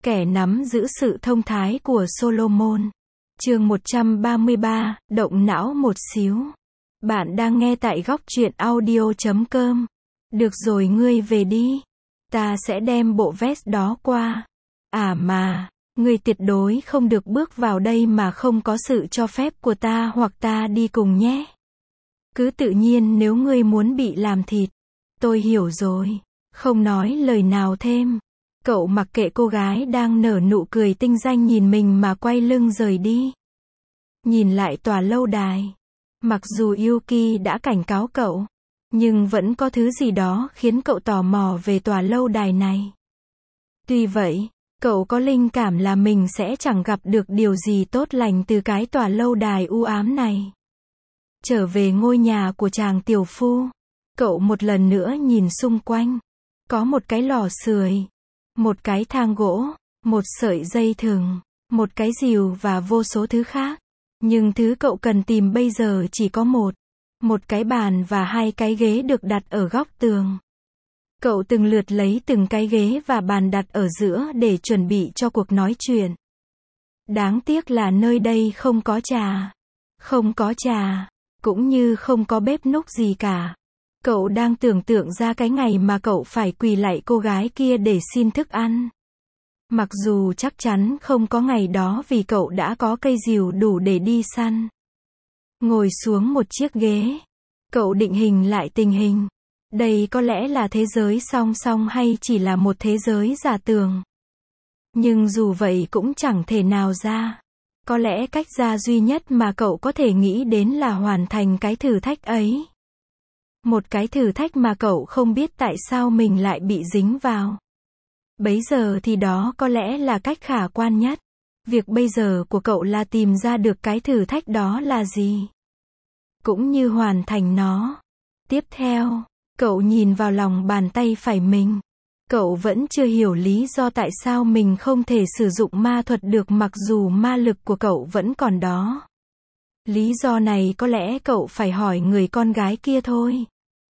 Kẻ nắm giữ sự thông thái của Solomon. Chương 133, động não một xíu. Bạn đang nghe tại góc truyện audio.com. Được rồi, ngươi về đi. Ta sẽ đem bộ vest đó qua. À mà, ngươi tuyệt đối không được bước vào đây mà không có sự cho phép của ta hoặc ta đi cùng nhé. Cứ tự nhiên nếu ngươi muốn bị làm thịt. Tôi hiểu rồi. Không nói lời nào thêm. Cậu mặc kệ cô gái đang nở nụ cười tinh danh nhìn mình mà quay lưng rời đi. Nhìn lại tòa lâu đài. Mặc dù Yuki đã cảnh cáo cậu, nhưng vẫn có thứ gì đó khiến cậu tò mò về tòa lâu đài này. Tuy vậy, cậu có linh cảm là mình sẽ chẳng gặp được điều gì tốt lành từ cái tòa lâu đài u ám này. Trở về ngôi nhà của chàng tiểu phu, cậu một lần nữa nhìn xung quanh. Có một cái lò sưởi, một cái thang gỗ, một sợi dây thừng, một cái rìu và vô số thứ khác. Nhưng thứ cậu cần tìm bây giờ chỉ có một cái bàn và hai cái ghế được đặt ở góc tường. Cậu từng lượt lấy từng cái ghế và bàn đặt ở giữa để chuẩn bị cho cuộc nói chuyện. Đáng tiếc là nơi đây không có trà. Không có trà, cũng như không có bếp núc gì cả. Cậu đang tưởng tượng ra cái ngày mà cậu phải quỳ lạy cô gái kia để xin thức ăn. Mặc dù chắc chắn không có ngày đó vì cậu đã có cây rìu đủ để đi săn. Ngồi xuống một chiếc ghế. Cậu định hình lại tình hình. Đây có lẽ là thế giới song song hay chỉ là một thế giới giả tưởng. Nhưng dù vậy cũng chẳng thể nào ra. Có lẽ cách ra duy nhất mà cậu có thể nghĩ đến là hoàn thành cái thử thách ấy. Một cái thử thách mà cậu không biết tại sao mình lại bị dính vào. Bấy giờ thì đó có lẽ là cách khả quan nhất. Việc bây giờ của cậu là tìm ra được cái thử thách đó là gì. Cũng như hoàn thành nó. Tiếp theo, cậu nhìn vào lòng bàn tay phải mình. Cậu vẫn chưa hiểu lý do tại sao mình không thể sử dụng ma thuật được mặc dù ma lực của cậu vẫn còn đó. Lý do này có lẽ cậu phải hỏi người con gái kia thôi.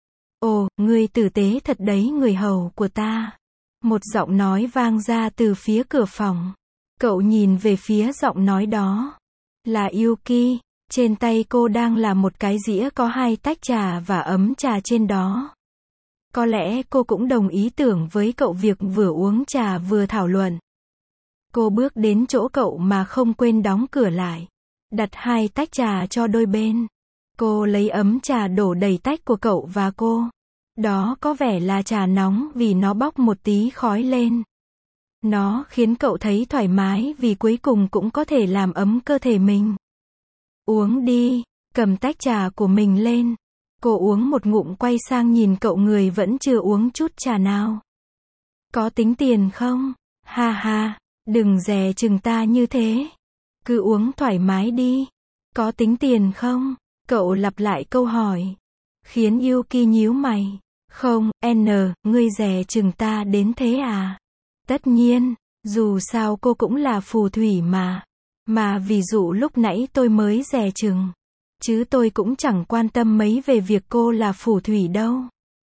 Ồ, ngươi tử tế thật đấy người hầu của ta. Một giọng nói vang ra từ phía cửa phòng. Cậu nhìn về phía giọng nói đó. Là Yuki. Trên tay cô đang là một cái dĩa có hai tách trà và ấm trà trên đó. Có lẽ cô cũng đồng ý tưởng với cậu việc vừa uống trà vừa thảo luận. Cô bước đến chỗ cậu mà không quên đóng cửa lại. Đặt hai tách trà cho đôi bên. Cô lấy ấm trà đổ đầy tách của cậu và cô. Đó có vẻ là trà nóng vì nó bốc một tí khói lên. Nó khiến cậu thấy thoải mái vì cuối cùng cũng có thể làm ấm cơ thể mình. Uống đi, cầm tách trà của mình lên. Cô uống một ngụm quay sang nhìn cậu người vẫn chưa uống chút trà nào. Có tính tiền không? Ha ha, đừng dè chừng ta như thế. Cứ uống thoải mái đi. Có tính tiền không? Cậu lặp lại câu hỏi. Khiến Yuki nhíu mày. Không, ngươi dè chừng ta đến thế à? Tất nhiên, dù sao cô cũng là phù thủy mà. Mà ví dụ lúc nãy tôi mới dè chừng. Chứ tôi cũng chẳng quan tâm mấy về việc cô là phù thủy đâu.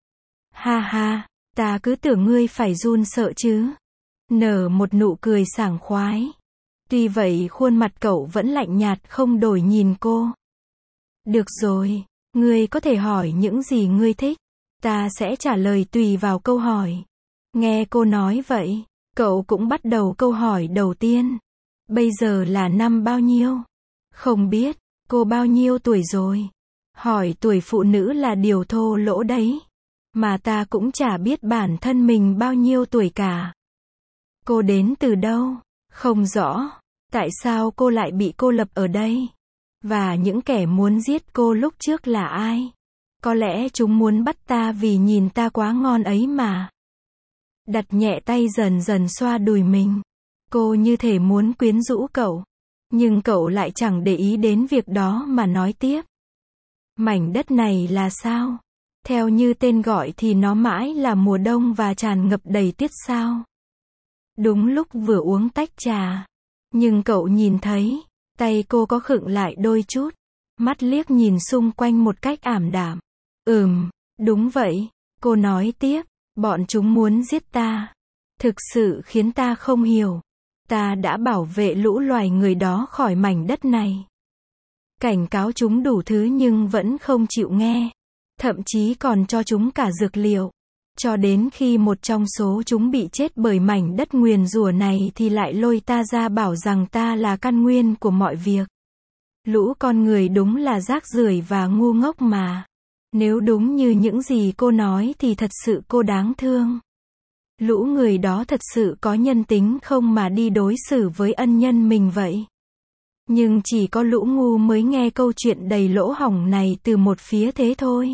Ha ha, ta cứ tưởng ngươi phải run sợ chứ. Nở một nụ cười sảng khoái. Tuy vậy khuôn mặt cậu vẫn lạnh nhạt không đổi nhìn cô. Được rồi, ngươi có thể hỏi những gì ngươi thích. Ta sẽ trả lời tùy vào câu hỏi. Nghe cô nói vậy, cậu cũng bắt đầu câu hỏi đầu tiên. Bây giờ là năm bao nhiêu? Không biết, cô bao nhiêu tuổi rồi? Hỏi tuổi phụ nữ là điều thô lỗ đấy. Mà ta cũng chả biết bản thân mình bao nhiêu tuổi cả. Cô đến từ đâu? Không rõ. Tại sao cô lại bị cô lập ở đây? Và những kẻ muốn giết cô lúc trước là ai? Có lẽ chúng muốn bắt ta vì nhìn ta quá ngon ấy mà. Đặt nhẹ tay dần dần xoa đùi mình. Cô như thể muốn quyến rũ cậu. Nhưng cậu lại chẳng để ý đến việc đó mà nói tiếp. Mảnh đất này là sao? Theo như tên gọi thì nó mãi là mùa đông và tràn ngập đầy tuyết sao? Đúng lúc vừa uống tách trà. Nhưng cậu nhìn thấy, tay cô có khựng lại đôi chút. Mắt liếc nhìn xung quanh một cách ảm đạm. Đúng vậy. Cô nói tiếp, bọn chúng muốn giết ta. Thực sự khiến ta không hiểu. Ta đã bảo vệ lũ loài người đó khỏi mảnh đất này. Cảnh cáo chúng đủ thứ nhưng vẫn không chịu nghe. Thậm chí còn cho chúng cả dược liệu. Cho đến khi một trong số chúng bị chết bởi mảnh đất nguyền rủa này thì lại lôi ta ra bảo rằng ta là căn nguyên của mọi việc. Lũ con người đúng là rác rưởi và ngu ngốc mà. Nếu đúng như những gì cô nói thì thật sự cô đáng thương. Lũ người đó thật sự có nhân tính không mà đi đối xử với ân nhân mình vậy. Nhưng chỉ có lũ ngu mới nghe câu chuyện đầy lỗ hổng này từ một phía thế thôi.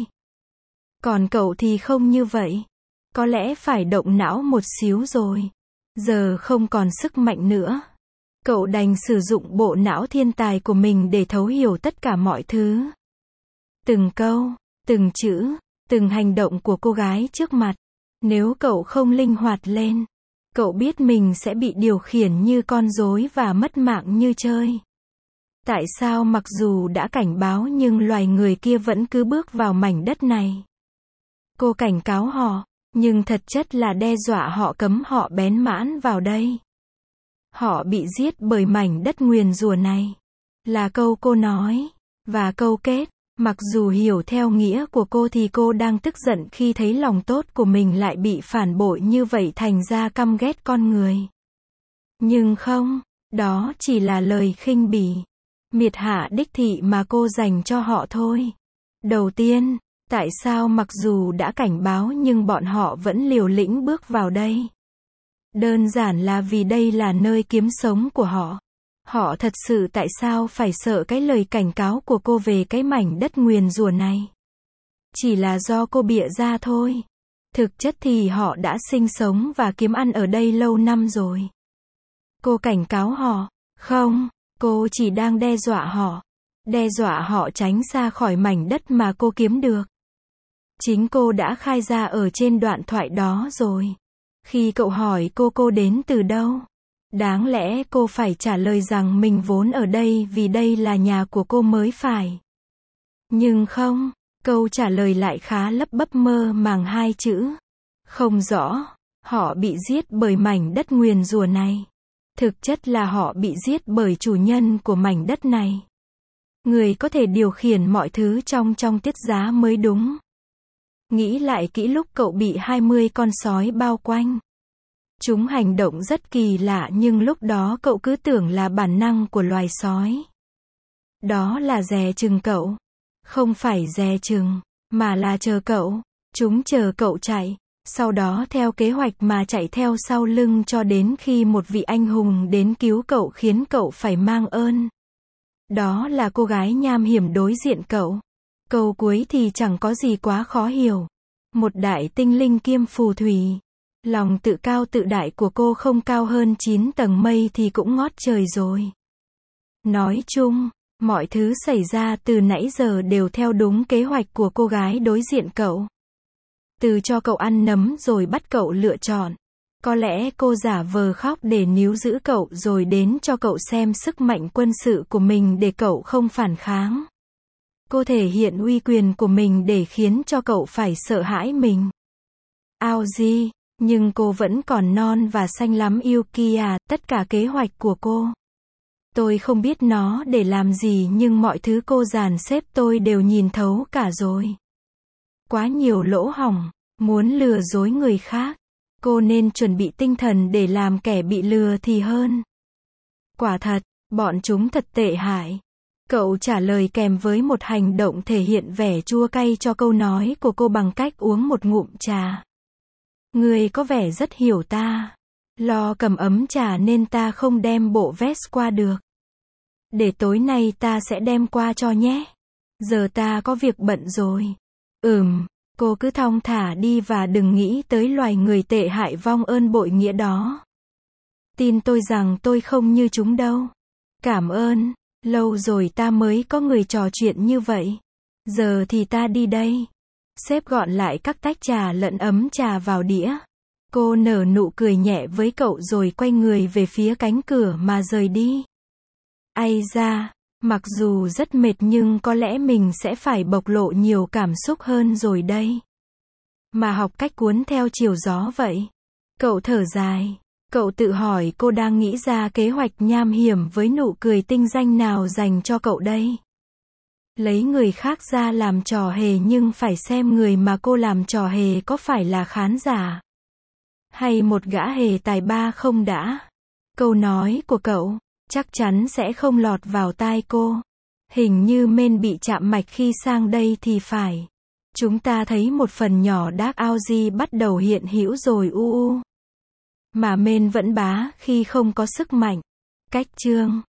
Còn cậu thì không như vậy. Có lẽ phải động não một xíu rồi. Giờ không còn sức mạnh nữa. Cậu đành sử dụng bộ não thiên tài của mình để thấu hiểu tất cả mọi thứ. Từng câu, từng chữ, từng hành động của cô gái trước mặt. Nếu cậu không linh hoạt lên, cậu biết mình sẽ bị điều khiển như con rối và mất mạng như chơi. Tại sao mặc dù đã cảnh báo nhưng loài người kia vẫn cứ bước vào mảnh đất này? Cô cảnh cáo họ, nhưng thật chất là đe dọa họ, cấm họ bén mãn vào đây. Họ bị giết bởi mảnh đất nguyền rủa này. Là câu cô nói. Và câu kết, mặc dù hiểu theo nghĩa của cô thì cô đang tức giận khi thấy lòng tốt của mình lại bị phản bội như vậy, thành ra căm ghét con người. Nhưng không, đó chỉ là lời khinh bỉ, miệt hạ đích thị mà cô dành cho họ thôi. Đầu tiên, tại sao mặc dù đã cảnh báo nhưng bọn họ vẫn liều lĩnh bước vào đây? Đơn giản là vì đây là nơi kiếm sống của họ. Họ thật sự tại sao phải sợ cái lời cảnh cáo của cô về cái mảnh đất nguyền rủa này? Chỉ là do cô bịa ra thôi. Thực chất thì họ đã sinh sống và kiếm ăn ở đây lâu năm rồi. Cô cảnh cáo họ. Không, cô chỉ đang đe dọa họ. Đe dọa họ tránh xa khỏi mảnh đất mà cô kiếm được. Chính cô đã khai ra ở trên đoạn thoại đó rồi. Khi cậu hỏi cô đến từ đâu? Đáng lẽ cô phải trả lời rằng mình vốn ở đây vì đây là nhà của cô mới phải. Nhưng không, câu trả lời lại khá lấp bấp mơ màng hai chữ. Không rõ, họ bị giết bởi mảnh đất nguyền rủa này. Thực chất là họ bị giết bởi chủ nhân của mảnh đất này. Người có thể điều khiển mọi thứ trong tiết giá mới đúng. Nghĩ lại kỹ lúc cậu bị 20 con sói bao quanh. Chúng hành động rất kỳ lạ nhưng lúc đó cậu cứ tưởng là bản năng của loài sói. Đó là dè chừng cậu. Không phải dè chừng, mà là chờ cậu. Chúng chờ cậu chạy, sau đó theo kế hoạch mà chạy theo sau lưng cho đến khi một vị anh hùng đến cứu cậu khiến cậu phải mang ơn. Đó là cô gái nham hiểm đối diện cậu. Câu cuối thì chẳng có gì quá khó hiểu. Một đại tinh linh kiêm phù thủy. Lòng tự cao tự đại của cô không cao hơn 9 tầng mây thì cũng ngót trời rồi. Nói chung, mọi thứ xảy ra từ nãy giờ đều theo đúng kế hoạch của cô gái đối diện cậu. Từ cho cậu ăn nấm rồi bắt cậu lựa chọn. Có lẽ cô giả vờ khóc để níu giữ cậu rồi đến cho cậu xem sức mạnh quân sự của mình để cậu không phản kháng. Cô thể hiện uy quyền của mình để khiến cho cậu phải sợ hãi mình. Aoji, nhưng cô vẫn còn non và xanh lắm Yuki à, tất cả kế hoạch của cô. Tôi không biết nó để làm gì nhưng mọi thứ cô dàn xếp tôi đều nhìn thấu cả rồi. Quá nhiều lỗ hổng, muốn lừa dối người khác. Cô nên chuẩn bị tinh thần để làm kẻ bị lừa thì hơn. Quả thật, bọn chúng thật tệ hại. Cậu trả lời kèm với một hành động thể hiện vẻ chua cay cho câu nói của cô bằng cách uống một ngụm trà. Ngươi có vẻ rất hiểu ta. Lo cầm ấm trà nên ta không đem bộ vest qua được. Để tối nay ta sẽ đem qua cho nhé. Giờ ta có việc bận rồi. Cô cứ thong thả đi và đừng nghĩ tới loài người tệ hại vong ơn bội nghĩa đó. Tin tôi rằng tôi không như chúng đâu. Cảm ơn, lâu rồi ta mới có người trò chuyện như vậy. Giờ thì ta đi đây. Xếp gọn lại các tách trà lẫn ấm trà vào đĩa. Cô nở nụ cười nhẹ với cậu rồi quay người về phía cánh cửa mà rời đi. Ây da, mặc dù rất mệt nhưng có lẽ mình sẽ phải bộc lộ nhiều cảm xúc hơn rồi đây. Mà học cách cuốn theo chiều gió vậy. Cậu thở dài. Cậu tự hỏi cô đang nghĩ ra kế hoạch nham hiểm với nụ cười tinh danh nào dành cho cậu đây? Lấy người khác ra làm trò hề nhưng phải xem người mà cô làm trò hề có phải là khán giả hay một gã hề tài ba không đã? Câu nói của cậu chắc chắn sẽ không lọt vào tai cô. Hình như Men bị chạm mạch khi sang đây thì phải. Chúng ta thấy một phần nhỏ Dark Audi bắt đầu hiện hữu rồi Mà Men vẫn bá khi không có sức mạnh. Cách chương